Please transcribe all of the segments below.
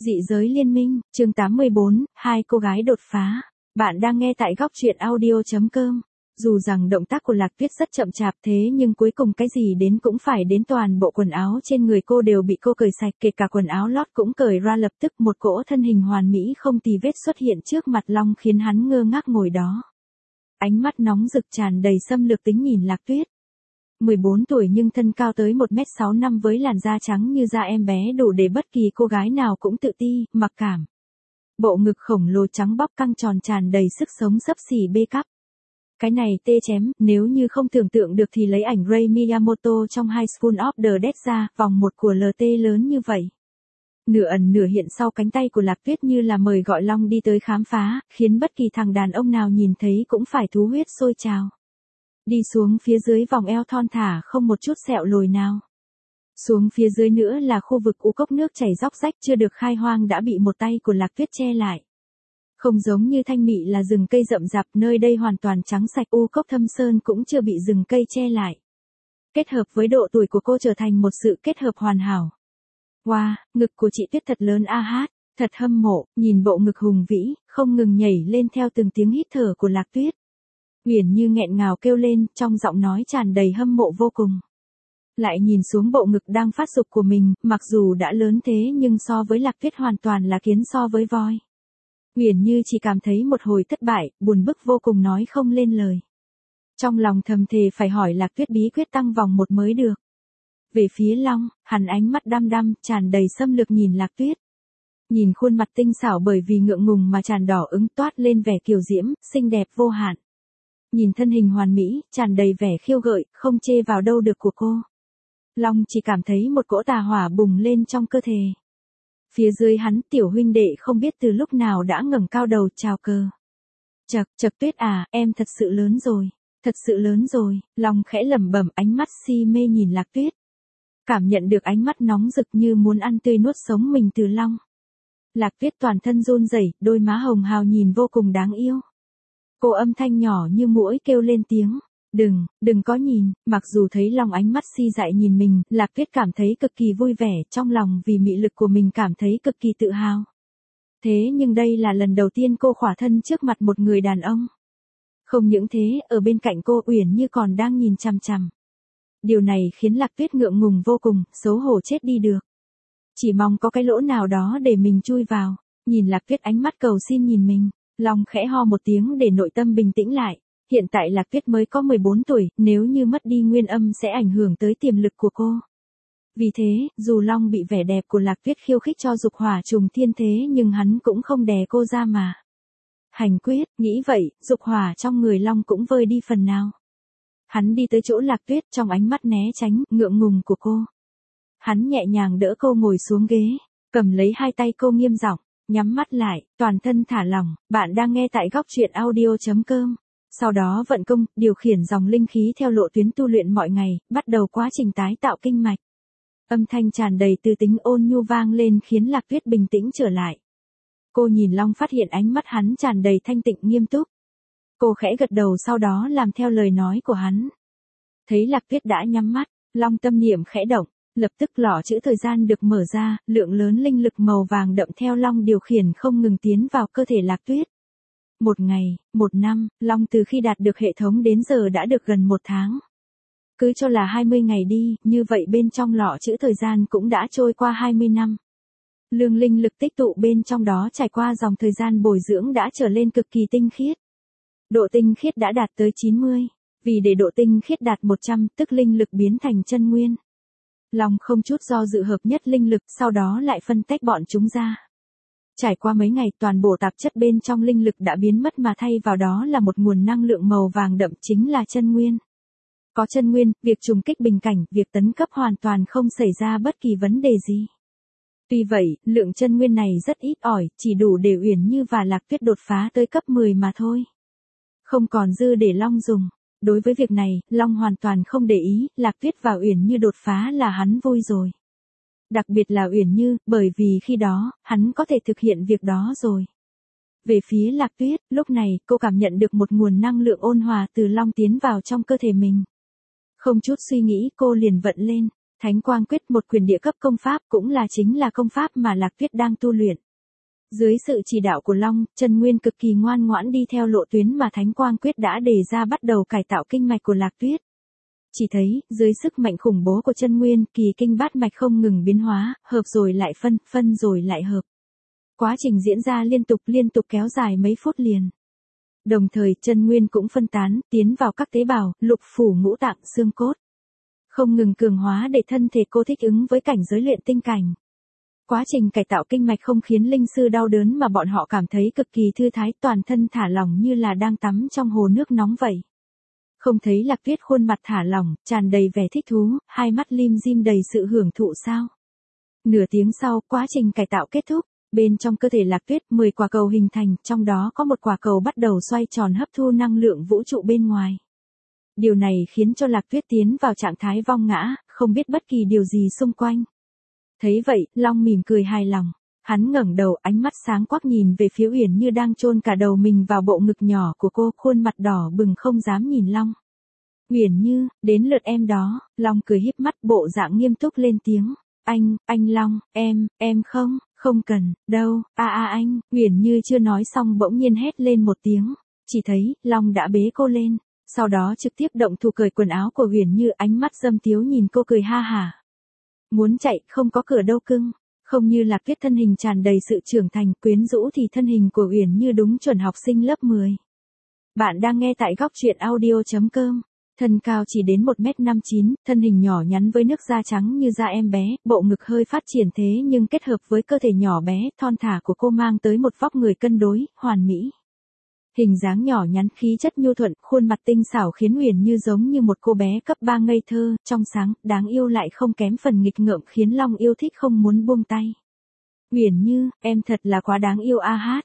Dị giới liên minh, chương 84, hai cô gái đột phá. Bạn đang nghe tại góc truyện audio.com. Dù rằng động tác của Lạc Tuyết rất chậm chạp thế nhưng cuối cùng cái gì đến cũng phải đến, toàn bộ quần áo trên người cô đều bị cô cởi sạch, kể cả quần áo lót cũng cởi ra, lập tức một cỗ thân hình hoàn mỹ không tì vết xuất hiện trước mặt Long khiến hắn ngơ ngác ngồi đó. Ánh mắt nóng rực tràn đầy xâm lược tính nhìn Lạc Tuyết. 14 tuổi nhưng thân cao tới 1m65 với làn da trắng như da em bé đủ để bất kỳ cô gái nào cũng tự ti, mặc cảm. Bộ ngực khổng lồ trắng bóc căng tròn tràn đầy sức sống xấp xỉ bê cắp. Cái này tê chém, nếu như không tưởng tượng được thì lấy ảnh Rei Miyamoto trong High School of the Dead ra, vòng một của LT lớn như vậy. Nửa ẩn nửa hiện sau cánh tay của Lạc Tuyết như là mời gọi Long đi tới khám phá, khiến bất kỳ thằng đàn ông nào nhìn thấy cũng phải thú huyết sôi trào. Đi xuống phía dưới vòng eo thon thả không một chút sẹo lồi nào. Xuống phía dưới nữa là khu vực u cốc nước chảy róc rách chưa được khai hoang đã bị một tay của Lạc Tuyết che lại. Không giống như Thanh Mị là rừng cây rậm rạp, nơi đây hoàn toàn trắng sạch, u cốc thâm sơn cũng chưa bị rừng cây che lại. Kết hợp với độ tuổi của cô trở thành một sự kết hợp hoàn hảo. Wow, ngực của chị Tuyết thật lớn a hát, thật hâm mộ, nhìn bộ ngực hùng vĩ, không ngừng nhảy lên theo từng tiếng hít thở của Lạc Tuyết. Uyển Như nghẹn ngào kêu lên, trong giọng nói tràn đầy hâm mộ vô cùng. Lại nhìn xuống bộ ngực đang phát dục của mình, mặc dù đã lớn thế nhưng so với Lạc Tuyết hoàn toàn là kiến so với voi. Uyển Như chỉ cảm thấy một hồi thất bại, buồn bực vô cùng nói không lên lời. Trong lòng thầm thề phải hỏi Lạc Tuyết bí quyết tăng vòng một mới được. Về phía Long, hắn ánh mắt đăm đăm, tràn đầy xâm lược nhìn Lạc Tuyết. Nhìn khuôn mặt tinh xảo bởi vì ngượng ngùng mà tràn đỏ ửng toát lên vẻ kiều diễm, xinh đẹp vô hạn. Nhìn thân hình hoàn mỹ, tràn đầy vẻ khiêu gợi, không chê vào đâu được của cô. Long chỉ cảm thấy một cỗ tà hỏa bùng lên trong cơ thể. Phía dưới hắn tiểu huynh đệ không biết từ lúc nào đã ngẩng cao đầu chào cờ. Chậc chậc Tuyết à, em thật sự lớn rồi, thật sự lớn rồi, Long khẽ lẩm bẩm, ánh mắt si mê nhìn Lạc Tuyết. Cảm nhận được ánh mắt nóng rực như muốn ăn tươi nuốt sống mình từ Long. Lạc Tuyết toàn thân run rẩy, đôi má hồng hào nhìn vô cùng đáng yêu. Cô âm thanh nhỏ như muỗi kêu lên tiếng, đừng có nhìn, mặc dù thấy Long ánh mắt si dại nhìn mình, Lạc Tuyết cảm thấy cực kỳ vui vẻ, trong lòng vì mị lực của mình cảm thấy cực kỳ tự hào. Thế nhưng đây là lần đầu tiên cô khỏa thân trước mặt một người đàn ông. Không những thế, ở bên cạnh cô Uyển Như còn đang nhìn chằm chằm. Điều này khiến Lạc Tuyết ngượng ngùng vô cùng, xấu hổ chết đi được. Chỉ mong có cái lỗ nào đó để mình chui vào, nhìn Lạc Tuyết ánh mắt cầu xin nhìn mình. Long khẽ ho một tiếng để nội tâm bình tĩnh lại. Hiện tại Lạc Tuyết mới có 14 tuổi, nếu như mất đi nguyên âm sẽ ảnh hưởng tới tiềm lực của cô. Vì thế, dù Long bị vẻ đẹp của Lạc Tuyết khiêu khích cho dục hỏa trùng thiên thế nhưng hắn cũng không đè cô ra mà. Hành quyết, nghĩ vậy, dục hỏa trong người Long cũng vơi đi phần nào. Hắn đi tới chỗ Lạc Tuyết, trong ánh mắt né tránh, ngượng ngùng của cô. Hắn nhẹ nhàng đỡ cô ngồi xuống ghế, cầm lấy hai tay cô nghiêm giọng. Nhắm mắt lại, toàn thân thả lỏng, bạn đang nghe tại góc truyện audio.com. Sau đó vận công, điều khiển dòng linh khí theo lộ tuyến tu luyện mọi ngày, bắt đầu quá trình tái tạo kinh mạch. Âm thanh tràn đầy tư tính ôn nhu vang lên khiến Lạc Tuyết bình tĩnh trở lại. Cô nhìn Long phát hiện ánh mắt hắn tràn đầy thanh tịnh nghiêm túc. Cô khẽ gật đầu sau đó làm theo lời nói của hắn. Thấy Lạc Tuyết đã nhắm mắt, Long tâm niệm khẽ động. Lập tức lọ chữ thời gian được mở ra, lượng lớn linh lực màu vàng đậm theo Long điều khiển không ngừng tiến vào cơ thể Lạc Tuyết. Một ngày, một năm, Long từ khi đạt được hệ thống đến giờ đã được gần một tháng. Cứ cho là 20 ngày đi, như vậy bên trong lọ chữ thời gian cũng đã trôi qua 20 năm. Lượng linh lực tích tụ bên trong đó trải qua dòng thời gian bồi dưỡng đã trở lên cực kỳ tinh khiết. Độ tinh khiết đã đạt tới 90, vì để độ tinh khiết đạt 100 tức linh lực biến thành chân nguyên. Long không chút do dự hợp nhất linh lực, sau đó lại phân tách bọn chúng ra. Trải qua mấy ngày toàn bộ tạp chất bên trong linh lực đã biến mất mà thay vào đó là một nguồn năng lượng màu vàng đậm chính là chân nguyên. Có chân nguyên, việc trùng kích bình cảnh, việc tấn cấp hoàn toàn không xảy ra bất kỳ vấn đề gì. Tuy vậy, lượng chân nguyên này rất ít ỏi, chỉ đủ để Uyển Như và Lạc Tuyết đột phá tới cấp 10 mà thôi. Không còn dư để Long dùng. Đối với việc này, Long hoàn toàn không để ý, Lạc Tuyết và Uyển Như đột phá là hắn vui rồi. Đặc biệt là Uyển Như, bởi vì khi đó, hắn có thể thực hiện việc đó rồi. Về phía Lạc Tuyết, lúc này, cô cảm nhận được một nguồn năng lượng ôn hòa từ Long tiến vào trong cơ thể mình. Không chút suy nghĩ cô liền vận lên. Thánh Quang Quyết, một quyền địa cấp công pháp, cũng chính là công pháp mà Lạc Tuyết đang tu luyện. Dưới sự chỉ đạo của Long, Chân Nguyên cực kỳ ngoan ngoãn đi theo lộ tuyến mà Thánh Quang Quyết đã đề ra, bắt đầu cải tạo kinh mạch của Lạc Tuyết. Chỉ thấy, dưới sức mạnh khủng bố của chân nguyên, kỳ kinh bát mạch không ngừng biến hóa, hợp rồi lại phân, phân rồi lại hợp. Quá trình diễn ra liên tục kéo dài mấy phút liền. Đồng thời, chân nguyên cũng phân tán, tiến vào các tế bào, lục phủ ngũ tạng, xương cốt. Không ngừng cường hóa để thân thể cô thích ứng với cảnh giới luyện tinh cảnh. Quá trình cải tạo kinh mạch không khiến linh sư đau đớn mà bọn họ cảm thấy cực kỳ thư thái, toàn thân thả lỏng như là đang tắm trong hồ nước nóng vậy. Không thấy Lạc Tuyết khuôn mặt thả lỏng, tràn đầy vẻ thích thú, hai mắt lim dim đầy sự hưởng thụ sao? Nửa tiếng sau, quá trình cải tạo kết thúc, bên trong cơ thể Lạc Tuyết 10 quả cầu hình thành, trong đó có một quả cầu bắt đầu xoay tròn hấp thu năng lượng vũ trụ bên ngoài. Điều này khiến cho Lạc Tuyết tiến vào trạng thái vong ngã, không biết bất kỳ điều gì xung quanh. Thấy vậy, Long mỉm cười hài lòng. Hắn ngẩng đầu, ánh mắt sáng quắc nhìn về phía Uyển Như đang chôn cả đầu mình vào bộ ngực nhỏ của cô, khuôn mặt đỏ bừng không dám nhìn Long. Uyển Như, đến lượt em đó. Long cười híp mắt, bộ dạng nghiêm túc lên tiếng. Anh Long, em không cần, đâu, anh. Uyển Như chưa nói xong bỗng nhiên hét lên một tiếng. Chỉ thấy, Long đã bế cô lên. Sau đó trực tiếp động thủ cởi quần áo của Uyển Như, ánh mắt dâm tiếu nhìn cô cười ha hả. Muốn chạy, không có cửa đâu cưng. Không như Lạc Tuyết thân hình tràn đầy sự trưởng thành, quyến rũ thì thân hình của Uyển Như đúng chuẩn học sinh lớp 10. Bạn đang nghe tại góc truyện audio.com. Thân cao chỉ đến 1m59, thân hình nhỏ nhắn với nước da trắng như da em bé, bộ ngực hơi phát triển thế nhưng kết hợp với cơ thể nhỏ bé, thon thả của cô mang tới một vóc người cân đối, hoàn mỹ. Hình dáng nhỏ nhắn, khí chất nhu thuận, khuôn mặt tinh xảo khiến Uyển Như giống như một cô bé cấp 3 ngây thơ, trong sáng, đáng yêu lại không kém phần nghịch ngợm khiến Long yêu thích không muốn buông tay. Uyển Như, em thật là quá đáng yêu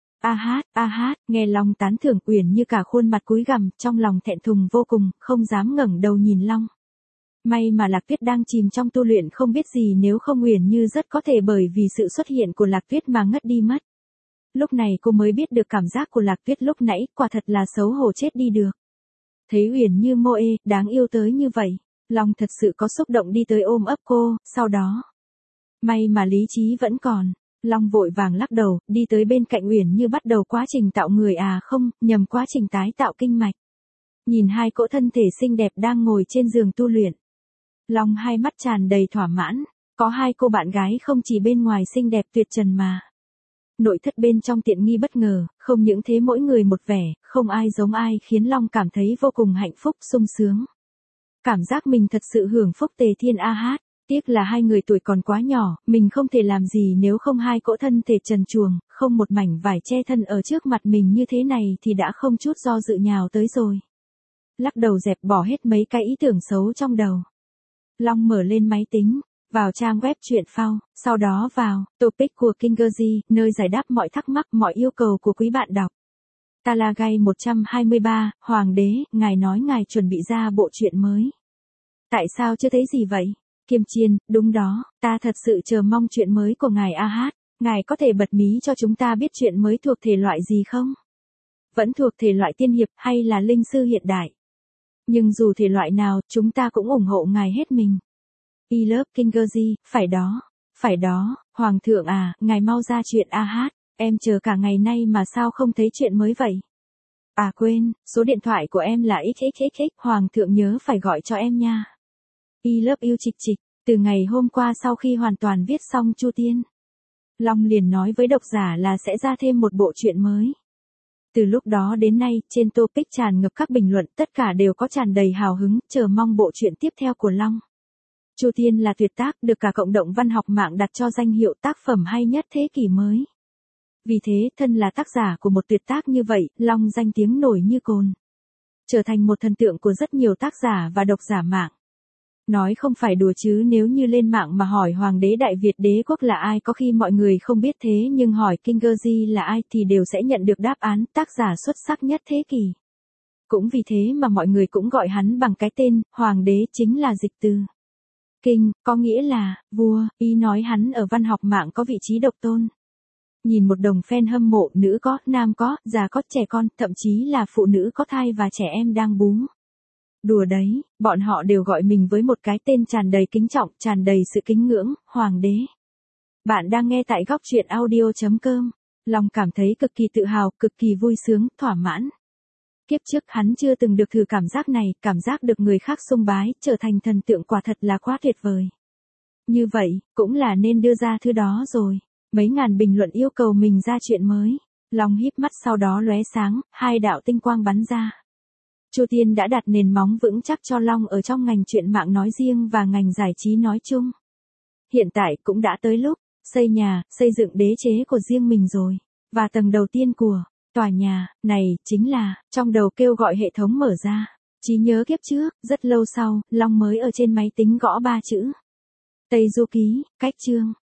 a hát, nghe Long tán thưởng Uyển Như cả khuôn mặt cúi gằm, trong lòng thẹn thùng vô cùng, không dám ngẩng đầu nhìn Long. May mà Lạc Tuyết đang chìm trong tu luyện không biết gì, nếu không Uyển Như rất có thể bởi vì sự xuất hiện của Lạc Tuyết mà ngất đi mất. Lúc này cô mới biết được cảm giác của Lạc Tuyết lúc nãy, quả thật là xấu hổ chết đi được. Thấy Uyển Như mô ê, đáng yêu tới như vậy, Long thật sự có xúc động đi tới ôm ấp cô, sau đó. May mà lý trí vẫn còn, Long vội vàng lắc đầu, đi tới bên cạnh Uyển Như bắt đầu quá trình tạo người không, nhầm quá trình tái tạo kinh mạch. Nhìn hai cỗ thân thể xinh đẹp đang ngồi trên giường tu luyện. Long hai mắt tràn đầy thỏa mãn, có hai cô bạn gái không chỉ bên ngoài xinh đẹp tuyệt trần mà. Nội thất bên trong tiện nghi bất ngờ, không những thế mỗi người một vẻ, không ai giống ai khiến Long cảm thấy vô cùng hạnh phúc sung sướng. Cảm giác mình thật sự hưởng phúc tề thiên a hát, tiếc là hai người tuổi còn quá nhỏ, mình không thể làm gì nếu không hai cỗ thân thể trần truồng, không một mảnh vải che thân ở trước mặt mình như thế này thì đã không chút do dự nhào tới rồi. Lắc đầu dẹp bỏ hết mấy cái ý tưởng xấu trong đầu. Long mở lên máy tính. Vào trang web truyện phao, sau đó vào topic của Kingerzi, nơi giải đáp mọi thắc mắc, mọi yêu cầu của quý bạn đọc. Talagai 123, Hoàng đế, ngài nói ngài chuẩn bị ra bộ truyện mới. Tại sao chưa thấy gì vậy? Kiêm Chiên, đúng đó, ta thật sự chờ mong truyện mới của ngài a hát. Ngài có thể bật mí cho chúng ta biết truyện mới thuộc thể loại gì không? Vẫn thuộc thể loại tiên hiệp hay là linh sư hiện đại? Nhưng dù thể loại nào, chúng ta cũng ủng hộ ngài hết mình. I love Kingerzi, phải đó, Hoàng thượng à, ngài mau ra chuyện a hát, em chờ cả ngày nay mà sao không thấy chuyện mới vậy? À quên, số điện thoại của em là xxxx, Hoàng thượng nhớ phải gọi cho em nha. I love you Trịch Trịch, từ ngày hôm qua sau khi hoàn toàn viết xong Chu Tiên, Long liền nói với độc giả là sẽ ra thêm một bộ truyện mới. Từ lúc đó đến nay, trên topic tràn ngập các bình luận, tất cả đều có tràn đầy hào hứng, chờ mong bộ truyện tiếp theo của Long. Chu Tiên là tuyệt tác, được cả cộng đồng văn học mạng đặt cho danh hiệu tác phẩm hay nhất thế kỷ mới. Vì thế, thân là tác giả của một tuyệt tác như vậy, Long danh tiếng nổi như cồn. Trở thành một thần tượng của rất nhiều tác giả và độc giả mạng. Nói không phải đùa chứ, nếu như lên mạng mà hỏi Hoàng đế Đại Việt đế quốc là ai, có khi mọi người không biết, thế nhưng hỏi Kingerzi là ai thì đều sẽ nhận được đáp án, tác giả xuất sắc nhất thế kỷ. Cũng vì thế mà mọi người cũng gọi hắn bằng cái tên, Hoàng đế chính là dịch từ King, có nghĩa là vua, ý nói hắn ở văn học mạng có vị trí độc tôn. Nhìn một đồng fan hâm mộ, nữ có, nam có, già có, trẻ con, thậm chí là phụ nữ có thai và trẻ em đang bú Đùa đấy, bọn họ đều gọi mình với một cái tên tràn đầy kính trọng, tràn đầy sự kính ngưỡng, Hoàng đế. Bạn đang nghe tại góc truyện audio.com. Lòng cảm thấy cực kỳ tự hào, cực kỳ vui sướng, thỏa mãn. Kiếp trước hắn chưa từng được thử cảm giác này, cảm giác được người khác sùng bái, trở thành thần tượng quả thật là quá tuyệt vời. Như vậy, cũng là nên đưa ra thứ đó rồi. Mấy ngàn bình luận yêu cầu mình ra chuyện mới. Long híp mắt sau đó lóe sáng, hai đạo tinh quang bắn ra. Chu Tiên đã đặt nền móng vững chắc cho Long ở trong ngành truyện mạng nói riêng và ngành giải trí nói chung. Hiện tại cũng đã tới lúc xây nhà, xây dựng đế chế của riêng mình rồi. Và tầng đầu tiên của tòa nhà này chính là trong đầu kêu gọi hệ thống mở ra. Trí nhớ kiếp trước, rất lâu sau, Long mới ở trên máy tính gõ 3 chữ. Tây Du Ký, cách chương.